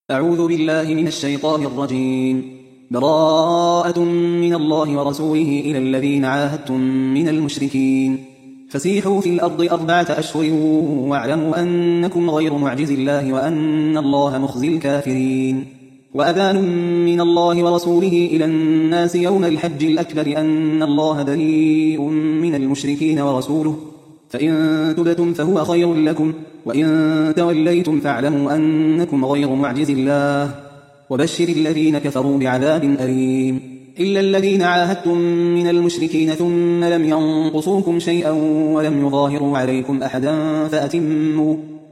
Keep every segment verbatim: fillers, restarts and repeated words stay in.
أعوذ بالله من الشيطان الرجيم. براءة من الله ورسوله إلى الذين عاهدتم من المشركين فسيحوا في الأرض أربعة أشهر واعلموا أنكم غير معجز الله وأن الله مخزي الكافرين. وأذان من الله ورسوله إلى الناس يوم الحج الأكبر أن الله بريء من المشركين ورسوله فإن تبتم فهو خير لكم وإن توليتم فاعلموا أنكم غير معجز الله وبشر الذين كفروا بعذاب أليم. إلا الذين عاهدتم من المشركين ثم لم ينقصوكم شيئا ولم يظاهروا عليكم أحدا فأتموا,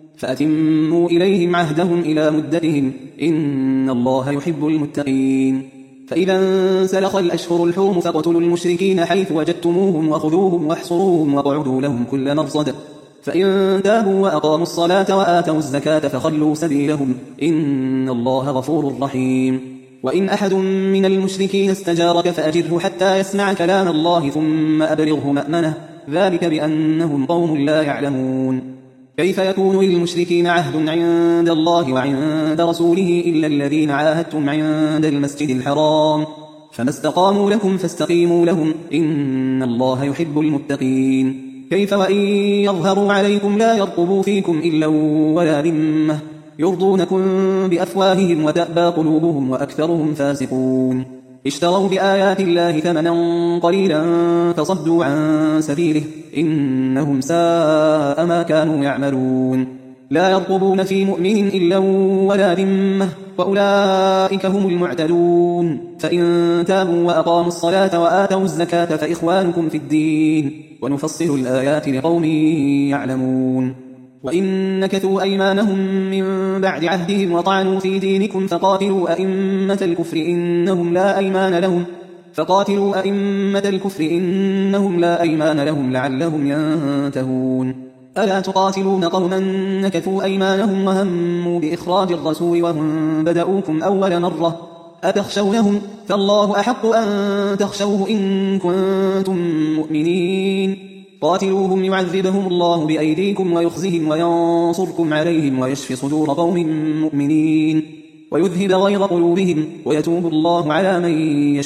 فأتموا إليهم عهدهم إلى مدتهم إن الله يحب المتقين. فإذا انسلخ الأشهر الحرم فاقتلوا المشركين حيث وجدتموهم وخذوهم واحصروهم واقعدوا لهم كل مرصد فإن تابوا وأقاموا الصلاة وآتوا الزكاة فخلوا سبيلهم إن الله غفور رحيم. وإن أحد من المشركين استجارك فأجره حتى يسمع كلام الله ثم أبلغه مأمنه ذلك بأنهم قوم لا يعلمون. كيف يكون للمشركين عهد عند الله وعند رسوله إلا الذين عاهدتم عند المسجد الحرام فما استقاموا لكم فاستقيموا لهم إن الله يحب المتقين. كيف وإن يظهروا عليكم لا يرقبوا فيكم إلا ولا ذمة يرضونكم بأفواههم وتأبى قلوبهم وأكثرهم فاسقون. اشتروا بآيات الله ثمنا قليلا فصدوا عن سبيله إنهم ساء ما كانوا يعملون. لا يرقبون في مؤمن إلا ولا ذمة وأولئك هم المعتدون. فإن تابوا وأقاموا الصلاة وآتوا الزكاة فإخوانكم في الدين ونفصل الآيات لقوم يعلمون. وإن نكثوا أيمانهم من بعد عهدهم وطعنوا في دينكم فقاتلوا أئمة الكفر إنهم لا أيمان لهم فقاتلوا أئمة الكفر إنهم لا أيمان لهم لعلهم ينتهون. ألا تقاتلون قوما نكثوا أيمانهم وهموا بإخراج الرسول وهم بدأوكم أول مرة أتخشونهم فالله أحق أن تخشوه إن كنتم مؤمنين. قاتلوهم يعذبهم الله بأيديكم ويخزهم وينصركم عليهم ويشفي صدور قوم مؤمنين ويذهب غيظ قلوبهم ويتوب الله على من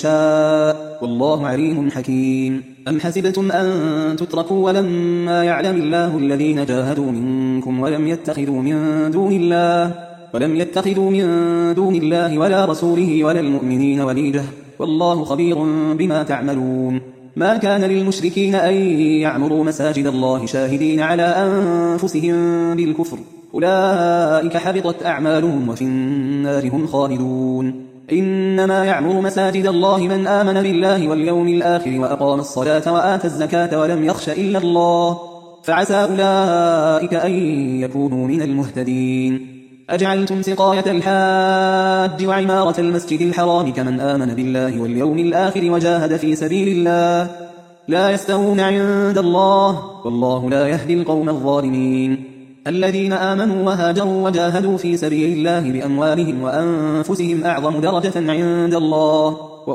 يشاء والله عليم حكيم. أم حسبتم أن تتركوا ولما يعلم الله الذين جاهدوا منكم ولم يتخذوا من دون الله ولم يتخذوا من دون الله ولا رسوله ولا المؤمنين وليجة والله خبير بما تعملون. ما كان للمشركين أن يعمروا مساجد الله شاهدين على أنفسهم بالكفر أولئك حبطت أعمالهم وفي النار هم خالدون. إنما يعمر مساجد الله من آمن بالله واليوم الآخر وأقام الصلاة وآتى الزكاة ولم يخش إلا الله فعسى أولئك أن يكونوا من المهتدين. أجعلتم سقاية الحاج وعمارة المسجد الحرام كمن آمن بالله واليوم الآخر وجاهد في سبيل الله لا يستوون عند الله والله لا يهدي القوم الظالمين. الذين آمنوا وهاجروا وجاهدوا في سبيل الله بأموالهم وأنفسهم أعظم درجة عند الله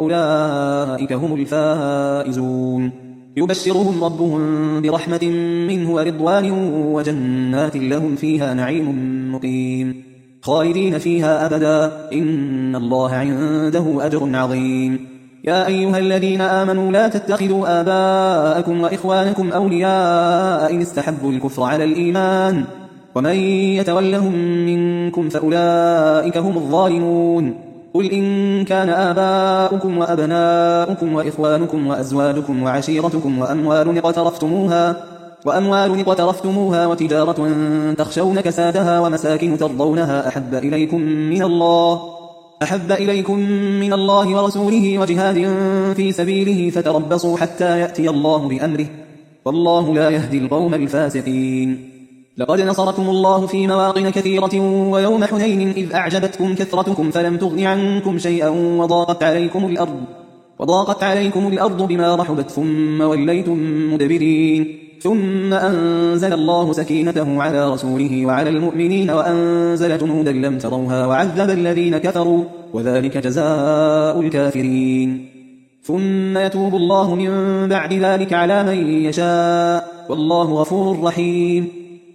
وأولئك هم الفائزون. يبشرهم ربهم برحمة منه ورضوان وجنات لهم فيها نعيم مقيم خالدين فيها أبدا إن الله عنده أجر عظيم. يا أيها الذين آمنوا لا تتخذوا آباءكم وإخوانكم أولياء إن استحبوا الكفر على الإيمان ومن يتولهم منكم فأولئك هم الظالمون. قل إن كان آباؤكم وأبناؤكم وإخوانكم وأزواجكم وعشيرتكم وأموال اقترفتموها وأموال اقترفتموها وتجارة تخشون كسادها ومساكن ترضونها أحب إليكم من الله أحب إليكم من الله ورسوله وجهاد في سبيله فتربصوا حتى يأتي الله بأمره والله لا يهدي القوم الفاسقين. لقد نصركم الله في مواطن كثيرة ويوم حنين إذ أعجبتكم كثرتكم فلم تغن عنكم شيئا وضاقت عليكم الأرض وضاقت عليكم الأرض بما رحبت ثم وليتم مدبرين ثم أنزل الله سكينته على رسوله وعلى المؤمنين وأنزل جنودا لم تروها وعذب الذين كفروا وذلك جزاء الكافرين. ثم يتوب الله من بعد ذلك على من يشاء والله غفور رحيم.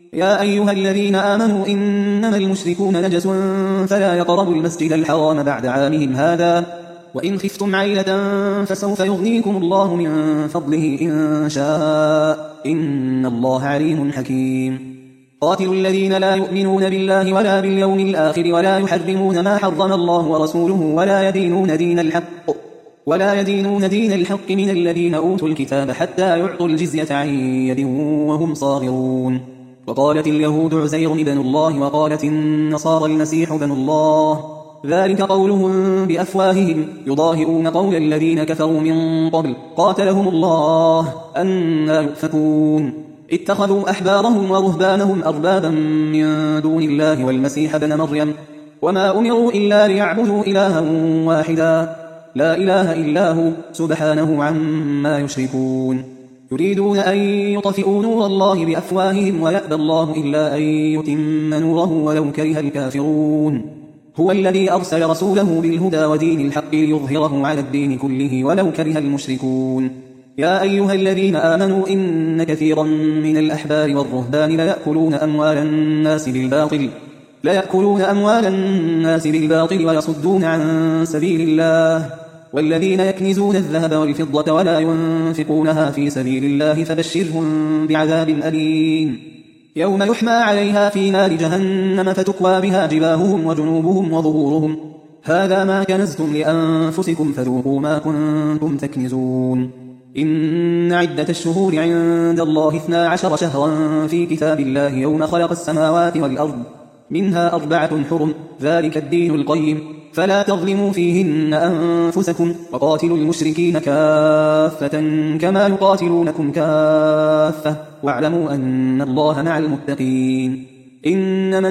يا أيها الذين آمنوا إنما المشركون نجس فلا يقربوا المسجد الحرام بعد عامهم هذا وإن خفتم عيلة فسوف يغنيكم الله من فضله إن شاء إن الله عليم حكيم. قاتلوا الذين لا يؤمنون بالله ولا باليوم الآخر ولا يحرمون ما حرم الله ورسوله ولا يدينون دين الحق ولا يدينون دين الحق من الذين أوتوا الكتاب حتى يعطوا الجزية عن يد وهم صاغرون. وقالت اليهود عزير ابن الله وقالت النصارى المسيح ابن الله ذلك قولهم بأفواههم يضاهئون قول الذين كفروا من قبل قاتلهم الله أنى يؤفكون. اتخذوا أحبارهم ورهبانهم أربابا من دون الله والمسيح ابن مريم وما أمروا إلا ليعبدوا إلها واحدا لا إله إلا هو سبحانه عما يشركون. يريدون أن يطفئوا نور الله بأفواههم ويأبى الله إلا أن يتم نوره ولو كره الكافرون. هو الذي أرسل رسوله بالهدى ودين الحق ليظهره على الدين كله ولو كره المشركون. يا أيها الذين آمنوا إن كثيرا من الأحبار والرهبان ليأكلون أموال الناس بالباطل ليأكلون أموال الناس بالباطل ويصدون عن سبيل الله والذين يكنزون الذهب والفضة ولا ينفقونها في سبيل الله فبشرهم بعذاب أليم يوم يحمى عليها في نار جهنم فتكوى بها جباههم وجنوبهم وظهورهم هذا ما كنزتم لأنفسكم فذوقوا ما كنتم تكنزون. إن عدة الشهور عند الله اثنا عشر شهرا في كتاب الله يوم خلق السماوات والأرض منها أربعة حرم ذلك الدين القيم فلا تظلموا فيهن أنفسكم وقاتلوا المشركين كافة كما يقاتلونكم كافة واعلموا أن الله مع المتقين. إنما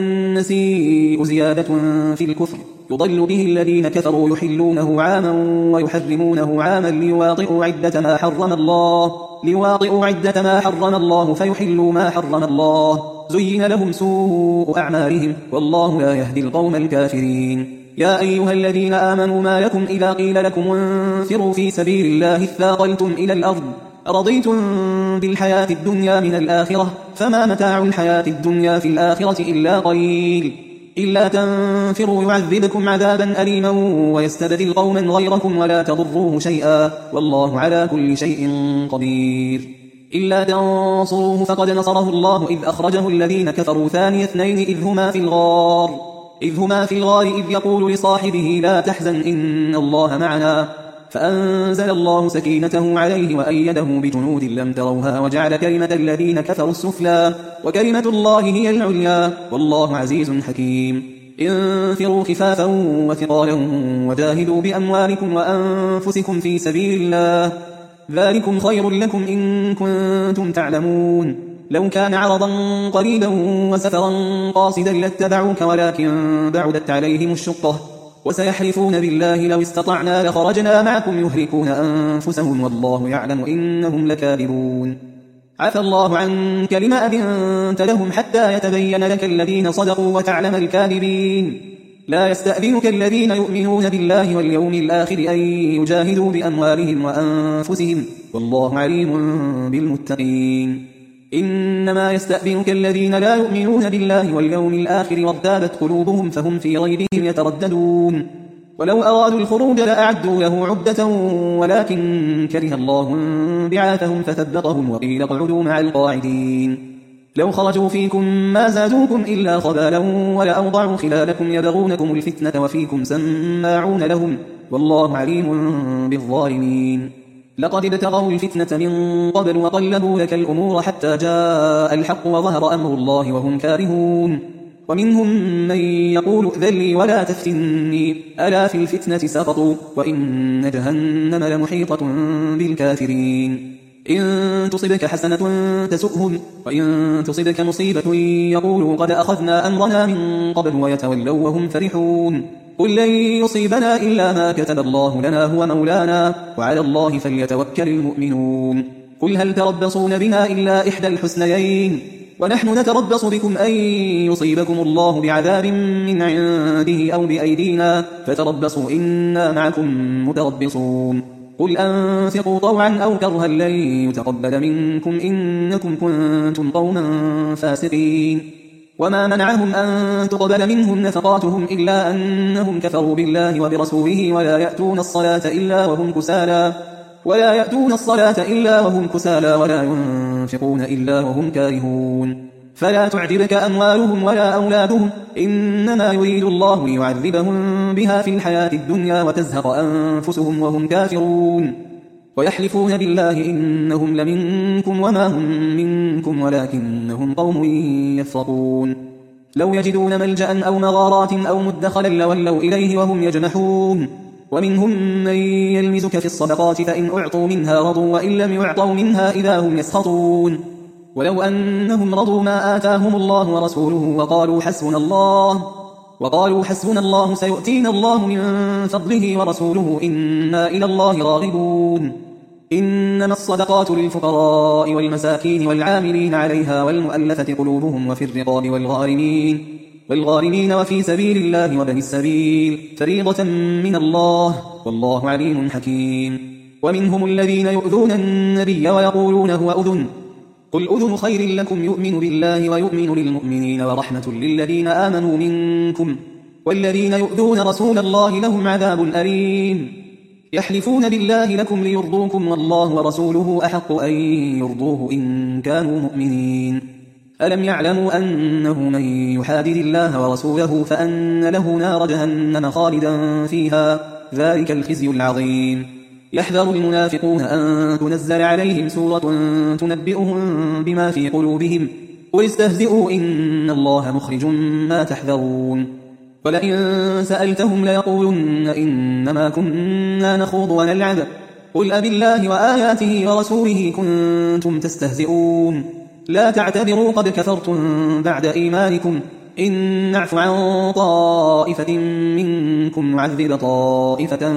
النسيء زيادة في الكفر يضل به الذين كفروا يحلونه عاما ويحرمونه عاما ليواطئوا عدة ما حرم الله ليواطئوا عدة ما حرم الله فيحلوا ما حرم الله زين لهم سوء أعمالهم والله لا يهدي القوم الكافرين. يا أيها الذين آمنوا ما لكم إذا قيل لكم انفروا في سبيل الله اثاقلتم إلى الأرض أرضيتم بالحياة الدنيا من الآخرة فما متاع الحياة الدنيا في الآخرة إلا قليل إلا تنفروا يعذبكم عذابا أليما ويستبدل قوما غيركم ولا تضروه شيئا والله على كل شيء قدير. إلا تنصروه فقد نصره الله إذ أخرجه الذين كفروا ثاني اثنين إذ هما في الغار إذ هما في الغار إذ يقول لصاحبه لا تحزن إن الله معنا فأنزل الله سكينته عليه وأيده بجنود لم تروها وجعل كلمة الذين كفروا السفلى وكلمة الله هي العليا والله عزيز حكيم. انفروا خفافا وثقالا وجاهدوا بأموالكم وأنفسكم في سبيل الله ذلكم خير لكم إن كنتم تعلمون. لو كان عرضا قريبا وسفرا قاصدا لاتبعوك ولكن بعدت عليهم الشقة وسيحلفون بالله لو استطعنا لخرجنا معكم يهلكون أنفسهم والله يعلم إنهم لكاذبون. عفى الله عنك لما أذنت لهم حتى يتبين لك الذين صدقوا وتعلم الكاذبين. لا يستأذنك الذين يؤمنون بالله واليوم الآخر أن يجاهدوا بأموالهم وأنفسهم والله عليم بالمتقين. إنما يستأذنك الذين لا يؤمنون بالله واليوم الآخر وارتابت قلوبهم فهم في ريبهم يترددون ولو أرادوا الخروج لأعدوا له عدة ولكن كره الله بعاثهم فثبطهم وقيل اقعدوا مع القاعدين. لو خرجوا فيكم ما زادوكم إلا خبالا ولأوضعوا خلالكم يبغونكم الفتنة وفيكم سماعون لهم والله عليم بالظالمين. لقد ابتغوا الفتنة من قبل وقلبوا لك الأمور حتى جاء الحق وظهر أمر الله وهم كارهون. ومنهم من يقول ائذن لي ولا تفتني ألا في الفتنة سقطوا وإن جهنم لمحيطة بالكافرين. إن تصبك حسنة تسؤهم وإن تصبك مصيبة يقولوا قد أخذنا أمرنا من قبل ويتولوا وهم فرحون. قل لن يصيبنا إلا ما كتب الله لنا هو مولانا وعلى الله فليتوكل المؤمنون. قل هل تربصون بنا إلا إحدى الحسنيين ونحن نتربص بكم أن يصيبكم الله بعذاب من عنده أو بأيدينا فتربصوا إنا معكم متربصون. قل أنفقوا طوعا أو كرها لن يتقبل منكم إنكم كنتم قوما فاسقين وما منعهم أن تقبل منهم نفقاتهم إلا أنهم كفروا بالله وبرسوله ولا يأتون الصلاة إلا وهم كسالى ولا يأتون الصلاة إلا وهم كسالى ولا ينفقون إلا وهم كارهون فلا تعجبك أموالهم ولا أولادهم إنما يريد الله ليعذبهم بها في الحياة الدنيا وتزهق أنفسهم وهم كافرون ويحلفون بالله إنهم لمنكم وما هم منكم ولكنهم قوم يفرقون لو يجدون ملجأ أو مغارات أو مدخلا لولوا إليه وهم يجمحون ومنهم من يلمزك في الصدقات فإن أعطوا منها رضوا وإن لم يعطوا منها إذا هم يسخطون ولو أنهم رضوا ما آتاهم الله ورسوله وقالوا حسبنا الله وقالوا حسبنا الله سيؤتينا الله من فضله ورسوله إنا إلى الله راغبون إنما الصدقات للفقراء والمساكين والعاملين عليها والمؤلفة قلوبهم وفي الرقاب والغارمين والغارمين وفي سبيل الله وبني السبيل فريضة من الله والله عليم حكيم ومنهم الذين يؤذون النبي ويقولون هو أذن قل أذن خير لكم يؤمن بالله ويؤمن للمؤمنين ورحمة للذين آمنوا منكم والذين يؤذون رسول الله لهم عذاب أليم يحلفون بالله لكم ليرضوكم والله ورسوله أحق أن يرضوه إن كانوا مؤمنين ألم يعلموا أنه من يحادد الله ورسوله فأن له نار جهنم خالدا فيها ذلك الخزي العظيم يحذر المنافقون أن تنزل عليهم سورة تنبئهم بما في قلوبهم قل استهزئوا إن الله مخرج ما تحذرون ولئن سألتهم ليقولن إنما كنا نخوض ونلعب قل أبالله وآياته ورسوله كنتم تستهزئون لا تعتذروا قد كفرتم بعد إيمانكم إن نعف عن طائفة منكم نعذب طائفة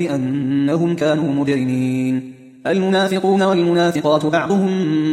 بأنهم كانوا مجرمين المنافقون والمنافقات بعضهم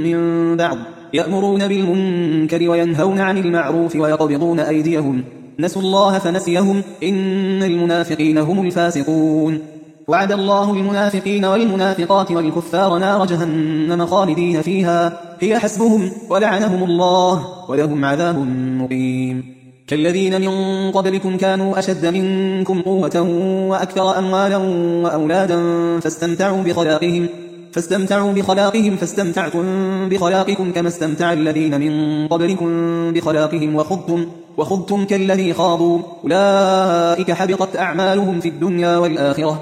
من بعض يأمرون بالمنكر وينهون عن المعروف ويقبضون أيديهم نسوا الله فنسيهم إن المنافقين هم الفاسقون وعد الله المنافقين والمنافقات والكفار نار جهنم خالدين فيها هي حسبهم ولعنهم الله ولهم عذاب مقيم كالذين من قبلكم كانوا أشد منكم قوة وأكثر أموالا وأولادا فاستمتعوا بخلاقهم فاستمتعوا بخلاقهم فاستمتعتم بخلاقكم كما استمتع الذين من قبلكم بخلاقهم وخضتم وخضتم كالذي خاضوا أولئك حبطت أعمالهم في الدنيا والآخرة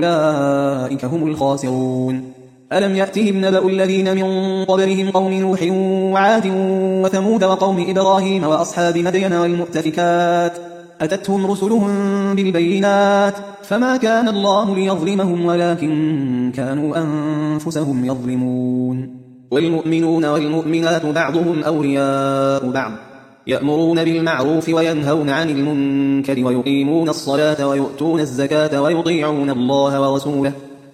وأولئك هم الخاسرون ألم يأتهم نبأ الذين من قبلهم قوم نوح وعاد وثمود وقوم إبراهيم وأصحاب مدين والمؤتفكات أتتهم رسلهم بالبينات فما كان الله ليظلمهم ولكن كانوا أنفسهم يظلمون والمؤمنون والمؤمنات بعضهم أولياء بعض يأمرون بالمعروف وينهون عن المنكر ويقيمون الصلاة ويؤتون الزكاة ويطيعون الله ورسوله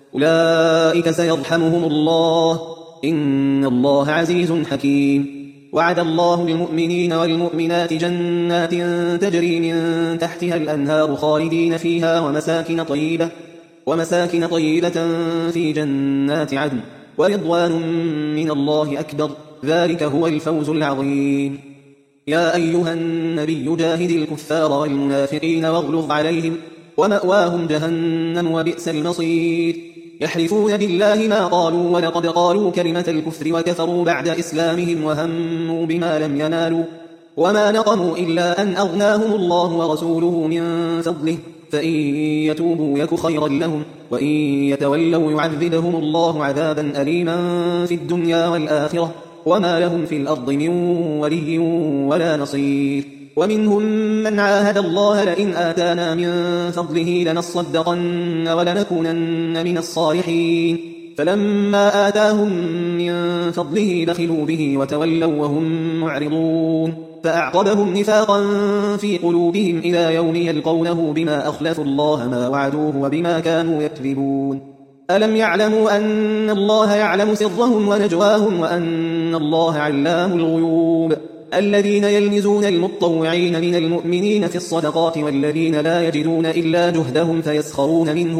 أولئك سيرحمهم الله إن الله عزيز حكيم وعد الله المؤمنين والمؤمنات جنات تجري من تحتها الأنهار خالدين فيها ومساكن طيبة ومساكن طيبة في جنات عدن ورضوان من الله أكبر ذلك هو الفوز العظيم يا أيها النبي جاهد الكفار والمنافقين واغلظ عليهم ومأواهم جهنم وبئس المصير يحلفون بالله ما قالوا ولقد قالوا كلمة الكفر وكفروا بعد إسلامهم وهموا بما لم ينالوا وما نقموا إلا أن أغناهم الله ورسوله من فضله فإن يتوبوا يك خيرا لهم وإن يتولوا يعذبهم الله عذابا أليما في الدنيا والآخرة وما لهم في الأرض من ولي ولا نصير ومنهم من عاهد الله لئن آتانا من فضله لنصدقن ولنكونن من الصالحين فلما آتاهم من فضله بخلوا به وتولوا وهم معرضون فأعقبهم نفاقا في قلوبهم إلى يوم يلقونه بما أخلفوا الله ما وعدوه وبما كانوا يكذبون ألم يعلموا أن الله يعلم سرهم ونجواهم وأن الله علام الغيوب الذين يلمزون المطوعين من المؤمنين في الصدقات والذين لا يجدون إلا جهدهم فيسخرون منهم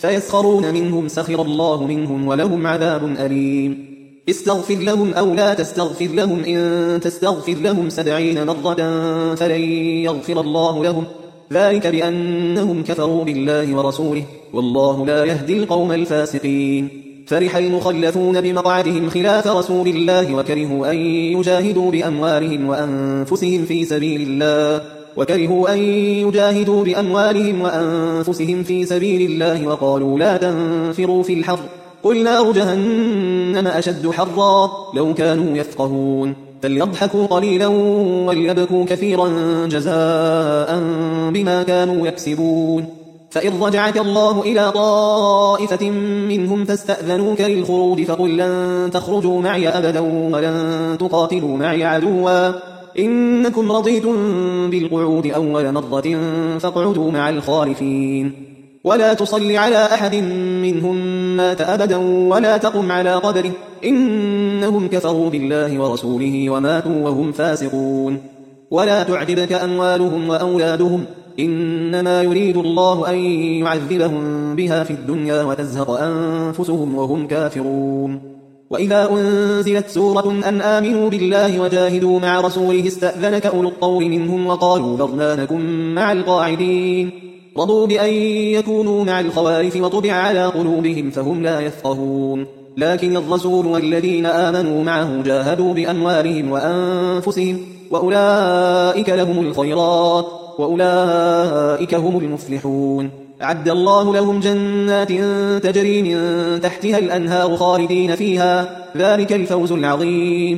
فيسخرون منهم سخر الله منهم ولهم عذاب أليم استغفر لهم أو لا تستغفر لهم إن تستغفر لهم سبعين مرة فلن يغفر الله لهم ذلك بأنهم كفروا بالله ورسوله والله لا يهدي القوم الفاسقين فرح المخلفون بمقعدهم خلاف رسول الله وكرهوا أن يجاهدوا بأموالهم وأنفسهم في سبيل الله وكرهوا أن يجاهدوا بأموالهم وأنفسهم في سبيل الله وقالوا لا تنفروا في الحر قل نار جهنم أشد حرا لو كانوا يفقهون فليضحكوا قليلا وليبكوا كثيرا جزاء بما كانوا يكسبون فإن رجعك الله إلى طائفة منهم فاستأذنوك للخروج فقل لن تخرجوا معي أبدا ولن تقاتلوا معي عدوا إنكم رضيتم بالقعود أول مرة فاقعدوا مع الخالفين ولا تصل على أحد منهم مات أبدا ولا تقم على قبره إنهم كفروا بالله ورسوله وماتوا وهم فاسقون ولا تعجبك أموالهم وأولادهم إنما يريد الله أن يعذبهم بها في الدنيا وتزهق أنفسهم وهم كافرون وإذا أنزلت سورة أن آمنوا بالله وجاهدوا مع رسوله استأذنك أولو الطول منهم وقالوا ذرنا نكن مع القاعدين رضوا بأن يكونوا مع الخوارف وطبع على قلوبهم فهم لا يفقهون لكن الرسول والذين آمنوا معه جاهدوا بأموالهم وأنفسهم وأولئك لهم الخيرات وأولئك هم المفلحون أعد الله لهم جنات تجري من تحتها الأنهار خالدين فيها ذلك الفوز العظيم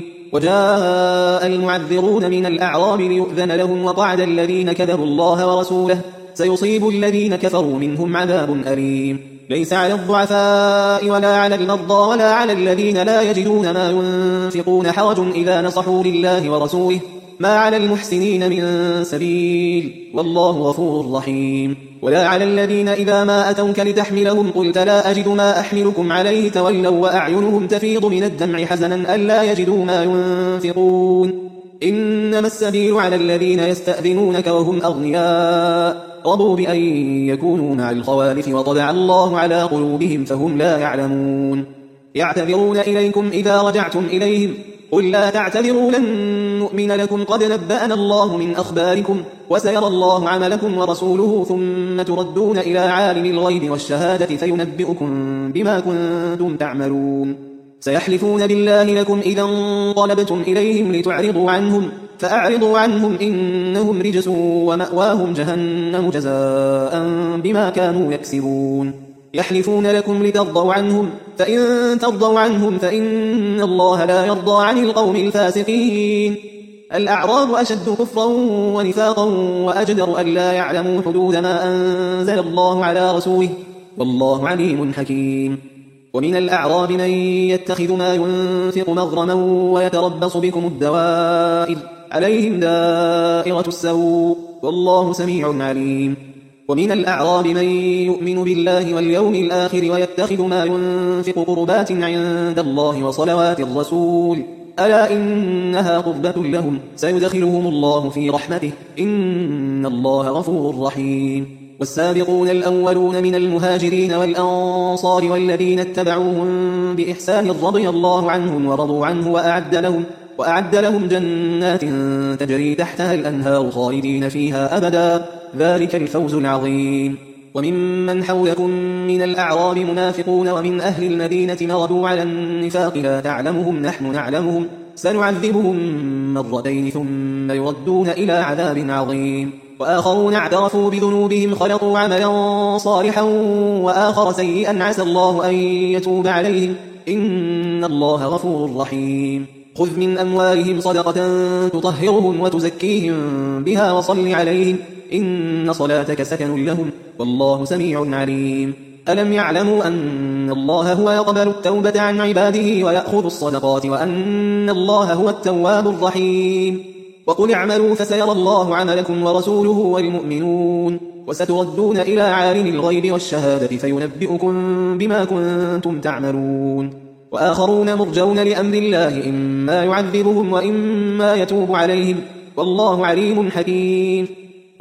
وجاء المعذرون من الأعراب ليؤذن لهم وقعد الذين كذبوا الله ورسوله سيصيب الذين كفروا منهم عذاب أليم ليس على الضعفاء ولا على المرضى ولا على الذين لا يجدون ما ينفقون حرج إذا نصحوا لله ورسوله ما على المحسنين من سبيل والله غفور رحيم ولا على الذين إذا ما أتوك لتحملهم قلت لا أجد ما أحملكم عليه تولوا وأعينهم تفيض من الدمع حزنا ألا يجدوا ما ينفقون إنما السبيل على الذين يستأذنونك وهم أغنياء رضوا بأن يكونوا مع الخوالف وطبع الله على قلوبهم فهم لا يعلمون يعتذرون إليكم إذا رجعتم إليهم قل لا تعتذروا لن نؤمن لكم قد نبأنا الله من أخباركم وسيرى الله عملكم ورسوله ثم تردون إلى عالم الغيب والشهادة فينبئكم بما كنتم تعملون سيحلفون بالله لكم إذا انقلبتم إليهم لتعرضوا عنهم فأعرضوا عنهم إنهم رجس ومأواهم جهنم جزاء بما كانوا يكسبون يحلفون لكم لترضوا عنهم فإن ترضوا عنهم فإن الله لا يرضى عن القوم الفاسقين الأعراب أشد كفرا ونفاقا وأجدر أن لا يعلموا حدود ما أنزل الله على رسوله والله عليم حكيم ومن الأعراب من يتخذ ما ينفق مغرما ويتربص بكم الدوائر عليهم دائرة السوء والله سميع عليم ومن الأعراب من يؤمن بالله واليوم الآخر ويتخذ ما ينفق قربات عند الله وصلوات الرسول ألا إنها قربة لهم سيدخلهم الله في رحمته إن الله غفور رحيم والسابقون الأولون من المهاجرين والأنصار والذين اتبعوهم بإحسان رضي الله عنهم ورضوا عنه وأعد لهم, وأعد لهم جنات تجري تحتها الأنهار خالدين فيها أبدا ذلك الفوز العظيم وممن حولكم من الأعراب منافقون ومن أهل المدينة مردوا على النفاق لا تعلمهم نحن نعلمهم سنعذبهم مرتين ثم يردون إلى عذاب عظيم وآخرون اعترفوا بذنوبهم خلطوا عملا صالحا وآخر سيئا عسى الله أن يتوب عليهم إن الله غفور رحيم خذ من أموالهم صدقة تطهرهم وتزكيهم بها وصل عليهم إن صلاتك سكن لهم والله سميع عليم ألم يعلموا أن الله هو يقبل التوبة عن عباده ويأخذ الصدقات وأن الله هو التواب الرحيم وقل اعملوا فسيرى الله عملكم ورسوله والمؤمنون وستردون إلى عالم الغيب والشهادة فينبئكم بما كنتم تعملون وآخرون مرجون لأمر الله إما يعذبهم وإما يتوب عليهم والله عليم حكيم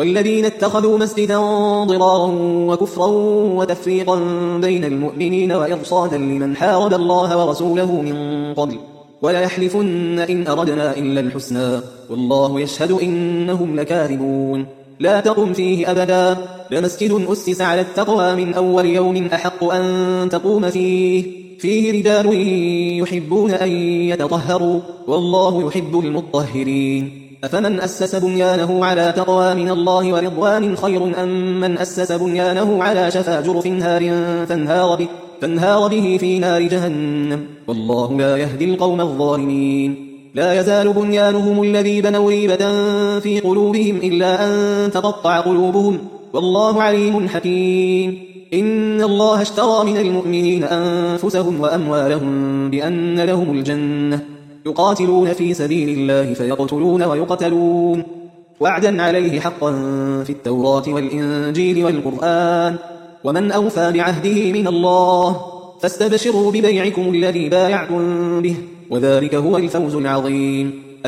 والذين اتخذوا مسجدا ضرارا وكفرا وتفريقا بين المؤمنين وإرصادا لمن حارب الله ورسوله من قبل ولا يحلفن إن أردنا إلا الحسنى والله يشهد إنهم لكاذبون لا تقم فيه أبدا لمسجد أسس على التقوى من أول يوم أحق أن تقوم فيه فيه رجال يحبون أن يتطهروا والله يحب المطهرين أفمن أسس بنيانه على تقوى من الله ورضوان خير أم من أسس بنيانه على شفا جرف هار فانهار به, فانهار به في نار جهنم والله لا يهدي القوم الظالمين لا يزال بنيانهم الذي بنوا ريبة في قلوبهم إلا أن تقطع قلوبهم والله عليم حكيم إن الله اشترى من المؤمنين أنفسهم وأموالهم بأن لهم الجنة يقاتلون في سبيل الله فيقتلون ويقتلون وعدا عليه حقا في التوراة والإنجيل والقرآن ومن أوفى بعهده من الله فاستبشروا ببيعكم الذي بايعتم به وذلك هو الفوز العظيم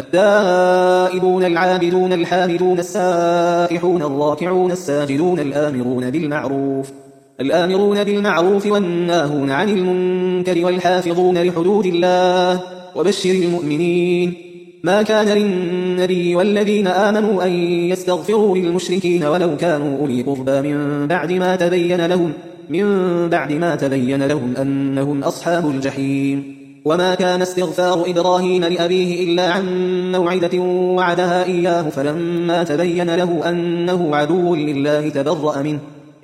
التائبون العابدون الحامدون السائحون الراكعون الساجدون الآمرون بالمعروف الآمرون بالمعروف والناهون عن المنكر والحافظون لحدود الله وبشر المؤمنين ما كان للنبي والذين آمنوا أن يستغفروا للمشركين ولو كانوا أولي قربى من بعد ما تبين لهم من بعد ما تبين لهم أنهم أصحاب الجحيم وما كان استغفار إبراهيم لأبيه إلا عن موعدة وعدها إياه فلما تبين له أنه عدو لله تبرأ منه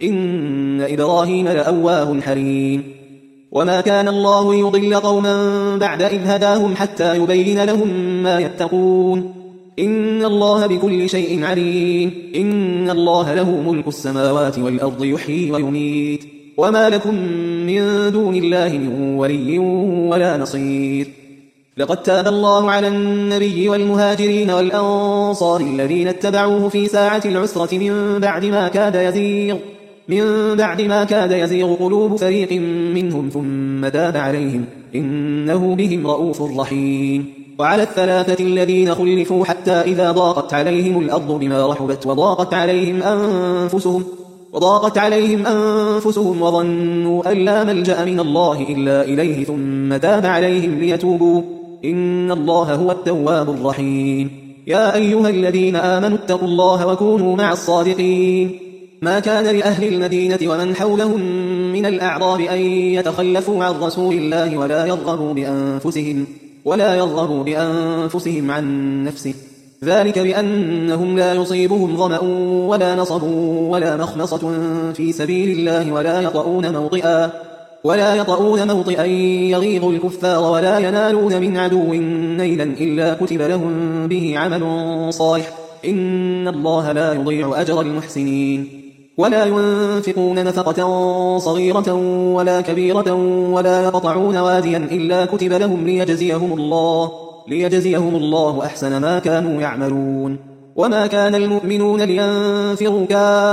إن إبراهيم لأواه حليم وما كان الله يضل قوما بعد إذ هداهم حتى يبين لهم ما يتقون إن الله بكل شيء عليم إن الله له ملك السماوات والأرض يحيي ويميت وما لكم من دون الله من ولي ولا نصير لقد تاب الله على النبي والمهاجرين والأنصار الذين اتبعوه في ساعة العسرة من بعد ما كاد يزيغ من بعد ما كاد يزيغ قلوب فريق منهم ثم تاب عليهم إنه بهم رؤوف رحيم وعلى الثلاثة الذين خلفوا حتى إذا ضاقت عليهم الأرض بما رحبت وضاقت عليهم أنفسهم وضاقت عليهم أنفسهم وظنوا أن لا ملجأ من الله إلا إليه ثم تاب عليهم ليتوبوا إن الله هو التواب الرحيم يا أيها الذين آمنوا اتقوا الله وكونوا مع الصادقين ما كان لأهل المدينة ومن حولهم من الأعراب أن يتخلفوا عن رسول الله ولا يرغبوا بأنفسهم ولا يرغبوا بأنفسهم عن نفسه ذلك بأنهم لا يصيبهم ظمأ ولا نصب ولا مخمصة في سبيل الله ولا يطؤون موطئا ولا يطؤون موطئا يغيظ الكفار ولا ينالون من عدو نيلا إلا كتب لهم به عمل صالح إن الله لا يضيع أجر المحسنين ولا ينفقون نفقة صغيرة ولا كبيرة ولا يقطعون واديا إلا كتب لهم ليجزيهم الله ليجزيهم الله أحسن ما كانوا يعملون وما كان المؤمنون لينفروا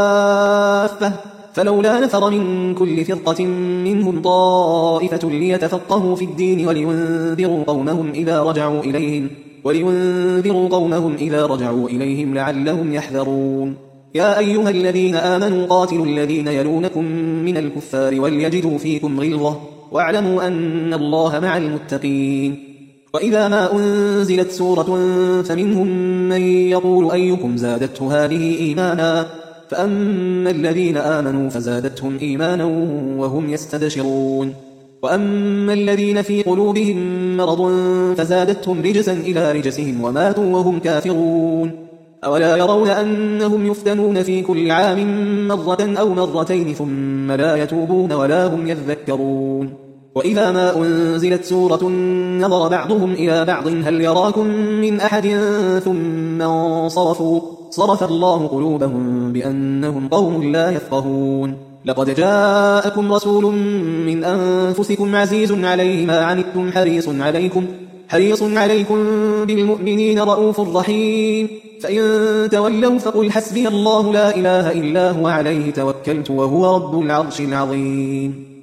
كافة فلولا نفر من كل فرقة منهم طائفة ليتفقهوا في الدين ولينذروا قومهم إذا رجعوا إليهم ولينذروا قومهم إذا رجعوا إليهم لعلهم يحذرون يا أيها الذين آمنوا قاتلوا الذين يلونكم من الكفار وليجدوا فيكم غلظة واعلموا أن الله مع المتقين وإذا ما أنزلت سورة فمنهم من يقول أيكم زادته هذه إيمانا فأما الذين آمنوا فزادتهم إيمانا وهم يستبشرون وأما الذين في قلوبهم مرض فزادتهم رجسا إلى رجسهم وماتوا وهم كافرون أولا يرون أنهم يفتنون في كل عام مرة أو مرتين ثم لا يتوبون ولا هم يذكرون وإذا ما أنزلت سورة نظر بعضهم إلى بعض هل يراكم من أحد ثم انصرفوا صرف الله قلوبهم بأنهم قوم لا يفقهون لقد جاءكم رسول من أنفسكم عزيز عليه ما عنتم حريص عليكم حريص عليكم بالمؤمنين رؤوف رحيم فإن تولوا فقل حسبي الله لا إله إلا هو عليه توكلت وهو رب العرش العظيم